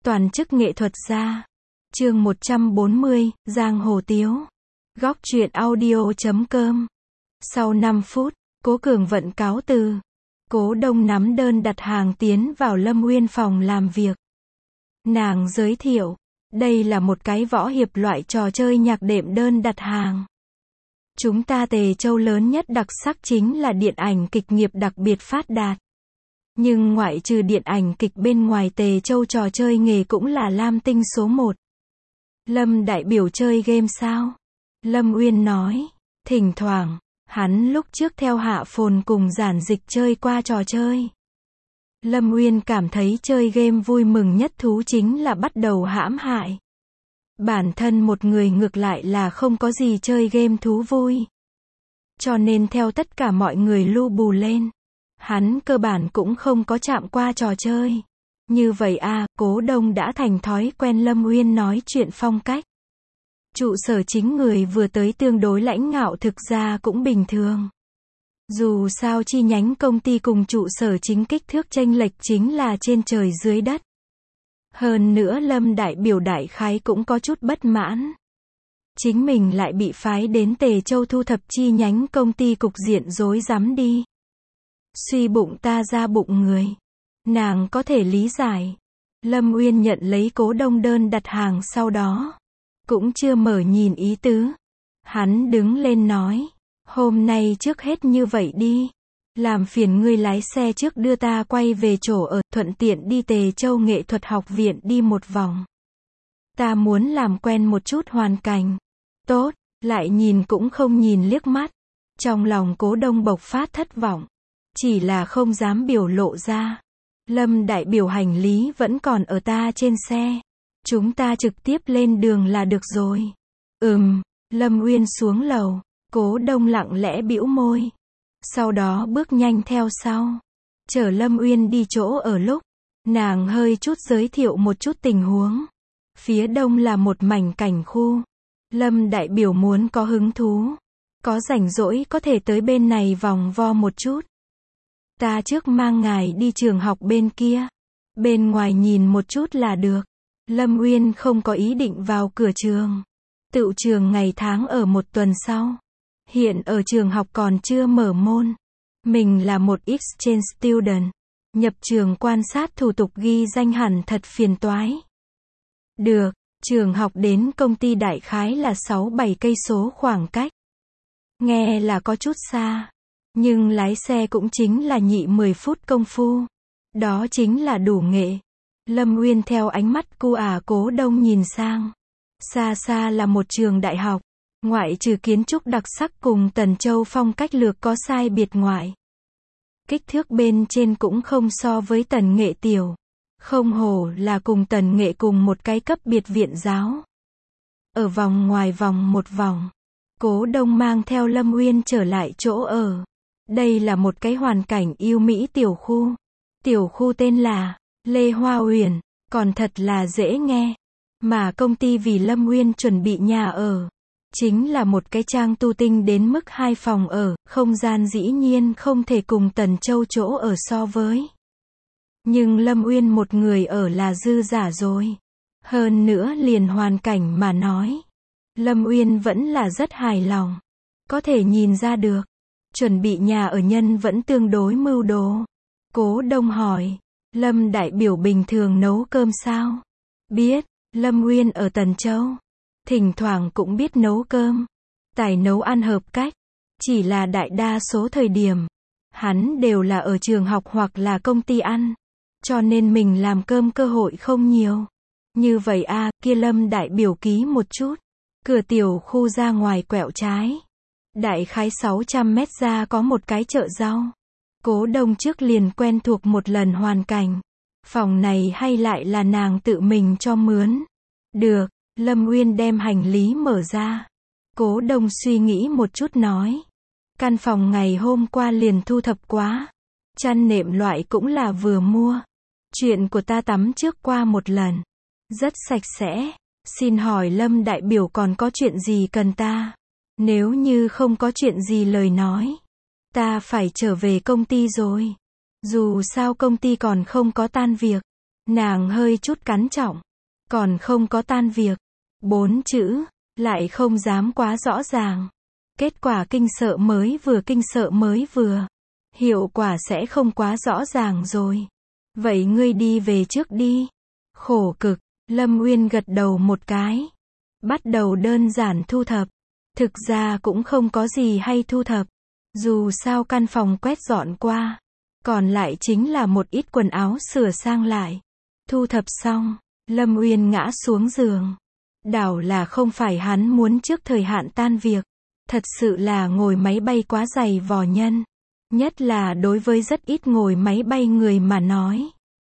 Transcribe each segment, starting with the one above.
Toàn chức nghệ thuật gia. Chương 140, Giang Hồ Tiếu. Góc truyện audio.com. Sau 5 phút, Cố Cường Vận cáo từ. Cố Đông nắm đơn đặt hàng tiến vào Lâm Uyên phòng làm việc. Nàng giới thiệu, đây là một cái võ hiệp loại trò chơi nhạc đệm đơn đặt hàng. Chúng ta Tề Châu lớn nhất đặc sắc chính là điện ảnh kịch nghiệp đặc biệt phát đạt. Nhưng ngoại trừ điện ảnh kịch bên ngoài Tề Châu trò chơi nghề cũng là lam tinh số 1. Lâm đại biểu chơi game sao? Lâm Uyên nói, thỉnh thoảng, hắn lúc trước theo Hạ Phồn cùng Giản Dịch chơi qua trò chơi. Lâm Uyên cảm thấy chơi game vui mừng nhất thú chính là bắt đầu hãm hại. Bản thân một người ngược lại là không có gì chơi game thú vui. Cho nên theo tất cả mọi người lu bù lên, hắn cơ bản cũng không có chạm qua trò chơi. Như vậy Cố Đông đã thành thói quen Lâm Uyên nói chuyện phong cách. Trụ sở chính người vừa tới tương đối lãnh ngạo thực ra cũng bình thường. Dù sao chi nhánh công ty cùng trụ sở chính kích thước chênh lệch chính là trên trời dưới đất. Hơn nữa Lâm đại biểu đại khái cũng có chút bất mãn. Chính mình lại bị phái đến Tề Châu thu thập chi nhánh công ty cục diện rối rắm đi. Suy bụng ta ra bụng người. Nàng có thể lý giải. Lâm Uyên nhận lấy Cố Đông đơn đặt hàng sau đó. Cũng chưa mở nhìn ý tứ. Hắn đứng lên nói. Hôm nay trước hết như vậy đi. Làm phiền ngươi lái xe trước đưa ta quay về chỗ ở, thuận tiện đi Tề Châu Nghệ thuật học viện đi một vòng. Ta muốn làm quen một chút hoàn cảnh. Tốt, lại nhìn cũng không nhìn liếc mắt. Trong lòng Cố Đông bộc phát thất vọng. Chỉ là không dám biểu lộ ra. Lâm đại biểu hành lý vẫn còn ở ta trên xe. Chúng ta trực tiếp lên đường là được rồi. Lâm Uyên xuống lầu. Cố Đông lặng lẽ bĩu môi. Sau đó bước nhanh theo sau. Chở Lâm Uyên đi chỗ ở lúc. Nàng hơi chút giới thiệu một chút tình huống. Phía đông là một mảnh cảnh khu. Lâm đại biểu muốn có hứng thú. Có rảnh rỗi có thể tới bên này vòng vo một chút. Ta trước mang ngài đi trường học bên kia. Bên ngoài nhìn một chút là được. Lâm Uyên không có ý định vào cửa trường. Tựu trường ngày tháng ở một tuần sau. Hiện ở trường học còn chưa mở môn. Mình là một exchange student. Nhập trường quan sát thủ tục ghi danh hẳn thật phiền toái. Được, trường học đến công ty đại khái là 6-7 cây số khoảng cách. Nghe là có chút xa. Nhưng lái xe cũng chính là nhị 10 phút công phu. Đó chính là đủ nghệ. Lâm Uyên theo ánh mắt Cố Đông nhìn sang. Xa xa là một trường đại học. Ngoại trừ kiến trúc đặc sắc cùng Tần Châu phong cách lược có sai biệt ngoại. Kích thước bên trên cũng không so với Tần Nghệ tiểu. Không hổ là cùng Tần Nghệ cùng một cái cấp biệt viện giáo. Ở vòng ngoài vòng một vòng. Cố Đông mang theo Lâm Uyên trở lại chỗ ở. Đây là một cái hoàn cảnh yêu mỹ tiểu khu. Tiểu khu tên là Lê Hoa Uyển, còn thật là dễ nghe. Mà công ty vì Lâm Uyên chuẩn bị nhà ở. Chính là một cái trang tu tinh đến mức 2 phòng ở, không gian dĩ nhiên không thể cùng Tần Châu chỗ ở so với. Nhưng Lâm Uyên một người ở là dư giả rồi. Hơn nữa liền hoàn cảnh mà nói. Lâm Uyên vẫn là rất hài lòng. Có thể nhìn ra được. Chuẩn bị nhà ở nhân vẫn tương đối mưu đồ. Cố Đông hỏi. Lâm đại biểu bình thường nấu cơm sao? Biết, Lâm Uyên ở Tần Châu. Thỉnh thoảng cũng biết nấu cơm. Tài nấu ăn hợp cách. Chỉ là đại đa số thời điểm. Hắn đều là ở trường học hoặc là công ty ăn. Cho nên mình làm cơm cơ hội không nhiều. Như vậy kia Lâm đại biểu ký một chút. Cửa tiểu khu ra ngoài quẹo trái. Đại khái 600 mét ra có một cái chợ rau. Cố Đông trước liền quen thuộc một lần hoàn cảnh. Phòng này hay lại là nàng tự mình cho mướn. Được, Lâm Uyên đem hành lý mở ra. Cố Đông suy nghĩ một chút nói. Căn phòng ngày hôm qua liền thu thập quá. Chăn nệm loại cũng là vừa mua. Chuyện của ta tắm trước qua một lần. Rất sạch sẽ. Xin hỏi Lâm đại biểu còn có chuyện gì cần ta? Nếu như không có chuyện gì lời nói. Ta phải trở về công ty rồi. Dù sao công ty còn không có tan việc. Nàng hơi chút cắn trọng. Còn không có tan việc. 4 chữ, lại không dám quá rõ ràng. Kết quả kinh sợ mới vừa. Hiệu quả sẽ không quá rõ ràng rồi. Vậy ngươi đi về trước đi. Khổ cực, Lâm Uyên gật đầu một cái. Bắt đầu đơn giản thu thập. Thực ra cũng không có gì hay thu thập. Dù sao căn phòng quét dọn qua. Còn lại chính là một ít quần áo sửa sang lại. Thu thập xong, Lâm Uyên ngã xuống giường. Đảo là không phải hắn muốn trước thời hạn tan việc. Thật sự là ngồi máy bay quá dày vò nhân. Nhất là đối với rất ít ngồi máy bay người mà nói.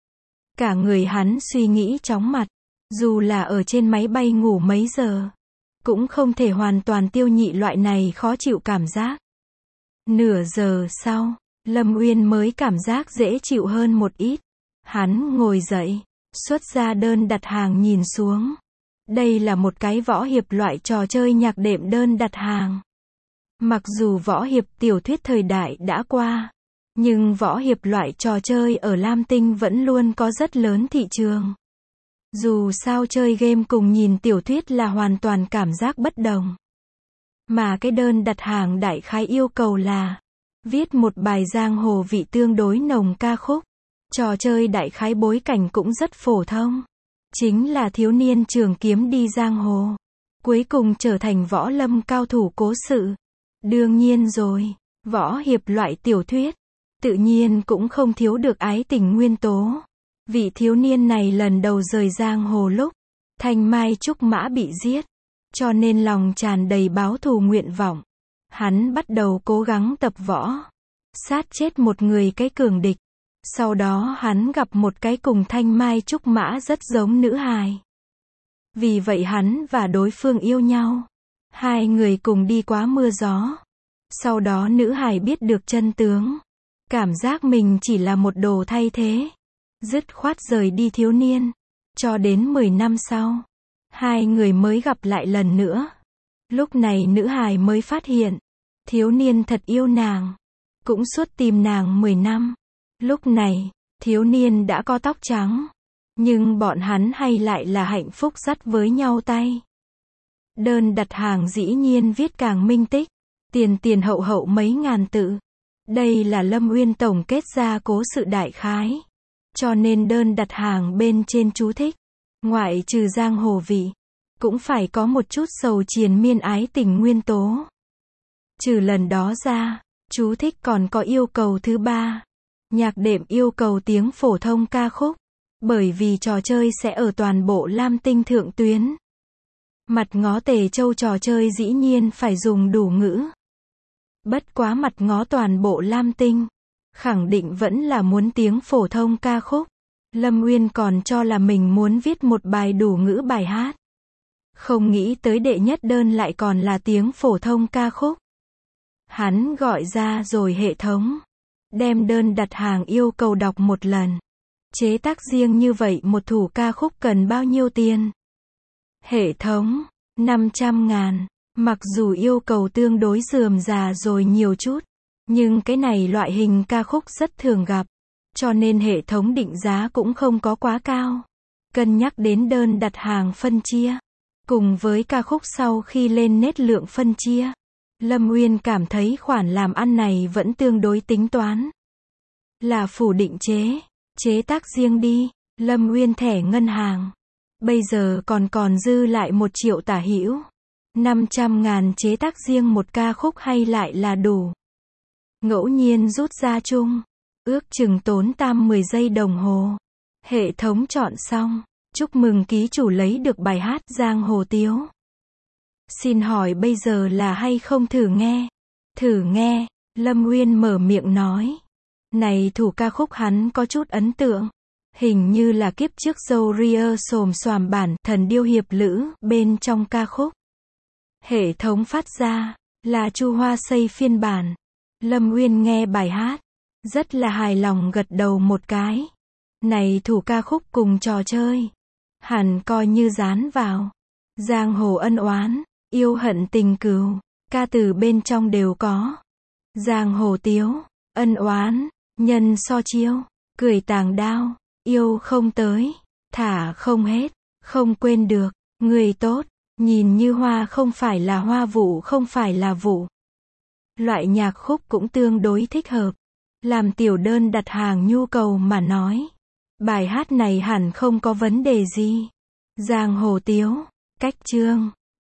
Cả người hắn suy nghĩ chóng mặt. Dù là ở trên máy bay ngủ mấy giờ. Cũng không thể hoàn toàn tiêu nhị loại này khó chịu cảm giác. Nửa giờ sau, Lâm Uyên mới cảm giác dễ chịu hơn một ít. Hắn ngồi dậy, xuất ra đơn đặt hàng nhìn xuống. Đây là một cái võ hiệp loại trò chơi nhạc đệm đơn đặt hàng. Mặc dù võ hiệp tiểu thuyết thời đại đã qua, nhưng võ hiệp loại trò chơi ở Lam Tinh vẫn luôn có rất lớn thị trường. Dù sao chơi game cùng nhìn tiểu thuyết là hoàn toàn cảm giác bất đồng. Mà cái đơn đặt hàng đại khái yêu cầu là viết một bài giang hồ vị tương đối nồng ca khúc. Trò chơi đại khái bối cảnh cũng rất phổ thông. Chính là thiếu niên trường kiếm đi giang hồ. Cuối cùng trở thành võ lâm cao thủ cố sự. Đương nhiên rồi, võ hiệp loại tiểu thuyết. Tự nhiên cũng không thiếu được ái tình nguyên tố. Vị thiếu niên này lần đầu rời giang hồ lúc Thanh Mai Trúc Mã bị giết. Cho nên lòng tràn đầy báo thù nguyện vọng. Hắn bắt đầu cố gắng tập võ. Sát chết một người cái cường địch. Sau đó hắn gặp một cái cùng Thanh Mai Trúc Mã rất giống nữ hài. Vì vậy hắn và đối phương yêu nhau. Hai người cùng đi qua mưa gió. Sau đó nữ hài biết được chân tướng. Cảm giác mình chỉ là một đồ thay thế. Dứt khoát rời đi thiếu niên. Cho đến 10 năm sau. Hai người mới gặp lại lần nữa. Lúc này nữ hài mới phát hiện. Thiếu niên thật yêu nàng. Cũng suốt tìm nàng 10 năm. Lúc này, thiếu niên đã có tóc trắng. Nhưng bọn hắn hay lại là hạnh phúc dắt với nhau tay. Đơn đặt hàng dĩ nhiên viết càng minh tích. Tiền hậu hậu mấy ngàn tự. Đây là Lâm Uyên tổng kết ra cố sự đại khái. Cho nên đơn đặt hàng bên trên chú thích. Ngoại trừ giang hồ vị. Cũng phải có một chút sầu triền miên ái tình nguyên tố. Trừ lần đó ra, chú thích còn có yêu cầu thứ ba. Nhạc đệm yêu cầu tiếng phổ thông ca khúc. Bởi vì trò chơi sẽ ở toàn bộ Lam Tinh thượng tuyến. Mặt ngó Tề Châu trò chơi dĩ nhiên phải dùng đủ ngữ. Bất quá mặt ngó toàn bộ Lam Tinh. Khẳng định vẫn là muốn tiếng phổ thông ca khúc. Lâm Uyên còn cho là mình muốn viết một bài đủ ngữ bài hát. Không nghĩ tới đệ nhất đơn lại còn là tiếng phổ thông ca khúc. Hắn gọi ra rồi hệ thống. Đem đơn đặt hàng yêu cầu đọc một lần. Chế tác riêng như vậy một thủ ca khúc cần bao nhiêu tiền? Hệ thống, 500.000. Mặc dù yêu cầu tương đối rườm rà rồi nhiều chút. Nhưng cái này loại hình ca khúc rất thường gặp. Cho nên hệ thống định giá cũng không có quá cao. Cân nhắc đến đơn đặt hàng phân chia. Cùng với ca khúc sau khi lên nét lượng phân chia. Lâm Uyên cảm thấy khoản làm ăn này vẫn tương đối tính toán. Là phủ định chế tác riêng đi. Lâm Uyên thẻ ngân hàng. Bây giờ còn dư lại 1 triệu tả hữu. 500.000 chế tác riêng một ca khúc hay lại là đủ. Ngẫu nhiên rút ra chung. Ước chừng tốn tam 10 giây đồng hồ. Hệ thống chọn xong. Chúc mừng ký chủ lấy được bài hát Giang Hồ Tiếu. Xin hỏi bây giờ là hay không thử nghe? Thử nghe, Lâm Uyên mở miệng nói. Này thủ ca khúc hắn có chút ấn tượng. Hình như là kiếp trước dâu ria xồm xoàm bản Thần Điêu Hiệp Lữ bên trong ca khúc. Hệ thống phát ra là Chu Hoa Xây phiên bản. Lâm Uyên nghe bài hát. Rất là hài lòng gật đầu một cái. Này thủ ca khúc cùng trò chơi. Hẳn coi như dán vào. Giang hồ ân oán, yêu hận tình cừu. Ca từ bên trong đều có. Giang hồ tiếu, ân oán, nhân so chiêu, cười tàng đao. Yêu không tới, thả không hết, không quên được, người tốt, nhìn như hoa không phải là hoa, vụ không phải là vụ. Loại nhạc khúc cũng tương đối thích hợp. Làm tiểu đơn đặt hàng nhu cầu mà nói. Bài hát này hẳn không có vấn đề gì. Giang Hồ Tiếu, cách chương.